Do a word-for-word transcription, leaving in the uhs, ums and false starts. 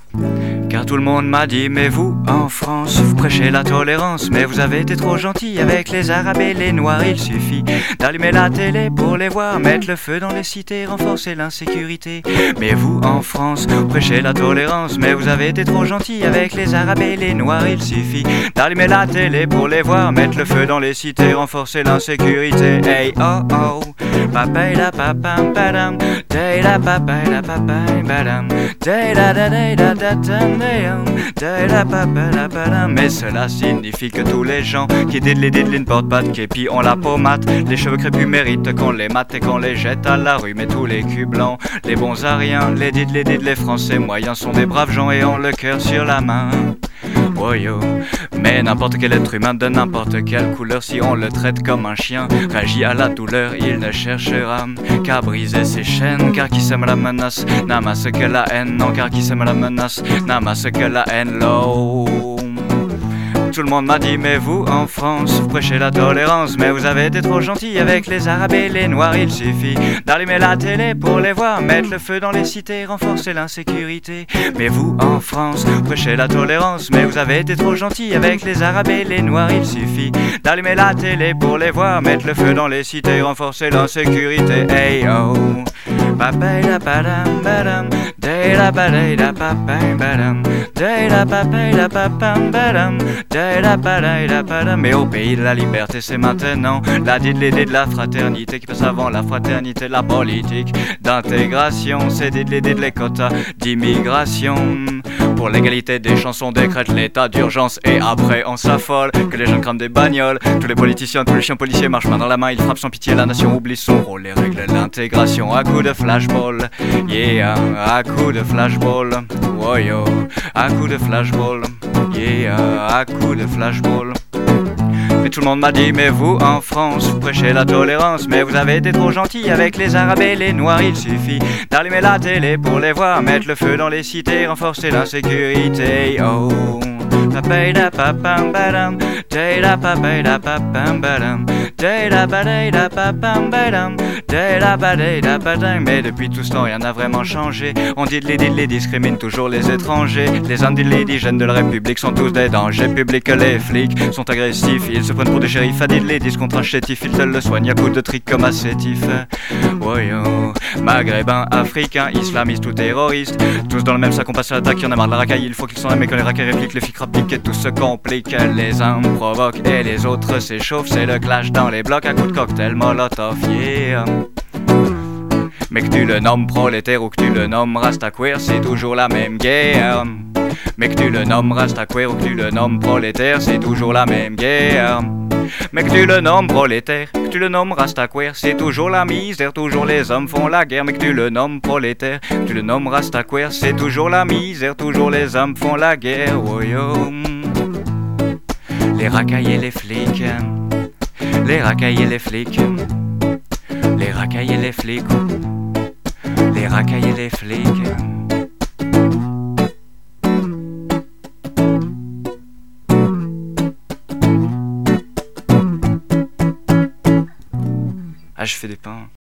Car tout le monde m'a dit, mais vous, en France, vous prêchez la tolérance, mais vous avez été trop gentil avec les Arabes et les Noirs. Il suffit d'allumer la télé pour les voir, mettre le feu dans les cités, renforcer l'insécurité. Mais vous, en France, vous prêchez la tolérance, mais vous avez été trop gentil avec les Arabes et les Noirs. Il suffit d'allumer la télé pour les voir, mettre le feu dans les cités, renforcer l'insécurité. Hey oh oh, papa la papa padam, day la papa la papa badam, day la da day da da da. Mais cela signifie que tous les gens qui diddly diddly ne portent pas de képi ont la peau mate, les cheveux crépus méritent qu'on les mate et qu'on les jette à la rue. Mais tous les culs blancs, les bons à rien, les diddly diddly, les français moyens sont des braves gens et ont le cœur sur la main. Oh yo. Mais n'importe quel être humain de n'importe quelle couleur, si on le traite comme un chien, réagit à la douleur, il ne cherchera qu'à briser ses chaînes. Car qui sème la menace n'amasse que la haine. Non, car qui sème la menace n'amasse que la haine. Low. Tout le monde m'a dit, mais vous, en France, vous prêchez la tolérance, mais vous avez été trop gentil avec les Arabes et les Noirs. Il suffit d'allumer la télé pour les voir, mettre le feu dans les cités, renforcer l'insécurité. Mais vous, en France, vous prêchez la tolérance, mais vous avez été trop gentil avec les Arabes et les Noirs. Il suffit d'allumer la télé pour les voir, mettre le feu dans les cités, renforcer l'insécurité. Hey oh, papa da padam badam, day da badam da papam badam, day da papam da papam badam. Mais au pays de la liberté c'est maintenant la diddly de la fraternité qui passe avant la fraternité. La politique d'intégration, c'est diddly de les quotas d'immigration. Pour l'égalité des chansons décrète l'état d'urgence et après on s'affole que les jeunes crament des bagnoles. Tous les politiciens, tous les chiens policiers marchent main dans la main, ils frappent sans pitié, la nation oublie son rôle. Les règles de l'intégration à coup de flashball, yeah, à coup de flashball, oh yo, à coup de flashball, yeah, à coup de flashball. Mais tout le monde m'a dit, mais vous, en France, vous prêchez la tolérance, mais vous avez été trop gentil avec les Arabes et les Noirs. Il suffit d'allumer la télé pour les voir, mettre le feu dans les cités, renforcer l'insécurité. Oh, papa da papam badam, day da papa da papam badam, day da badam da papam badam, day da badam da badam. Mais depuis tout ce temps rien n'a vraiment changé. On dit les diddly discrimine toujours les étrangers. Les indigènes de la République sont tous des dangers publics. Les flics sont agressifs, ils se prennent pour des shérifs à diddly disent contre un chétif, ils te le soignent à coups de trick comme assétif. Oh yo, maghrébins, africains, islamistes ou terroristes, tous dans le même sac on passe à l'attaque, y'en a marre de la racaille, il faut qu'ils s'en aiment et que les racailles répliquent, les flics rappliquent et tout se complique. Les uns provoquent et les autres s'échauffent, c'est le clash dans les blocs à coups de cocktail molotov, yeah. Mais que tu le nommes prolétaire ou que tu le nommes rastaquaire, c'est toujours la même guerre. Mais que tu le nommes rastaquaire ou que tu le nommes prolétaire, c'est toujours la même guerre. Mais que tu le nommes prolétaire, que tu le nommes rastaquaire, c'est toujours la misère, toujours les hommes font la guerre. Mais que tu le nommes prolétaire, que tu le nommes rastaquaire, c'est toujours la misère, toujours les hommes font la guerre. Oh yo. Les racailles et les flics, les racailles et les flics, les racailles et les flics, les racailles et les flics. Ah, je fais des pains.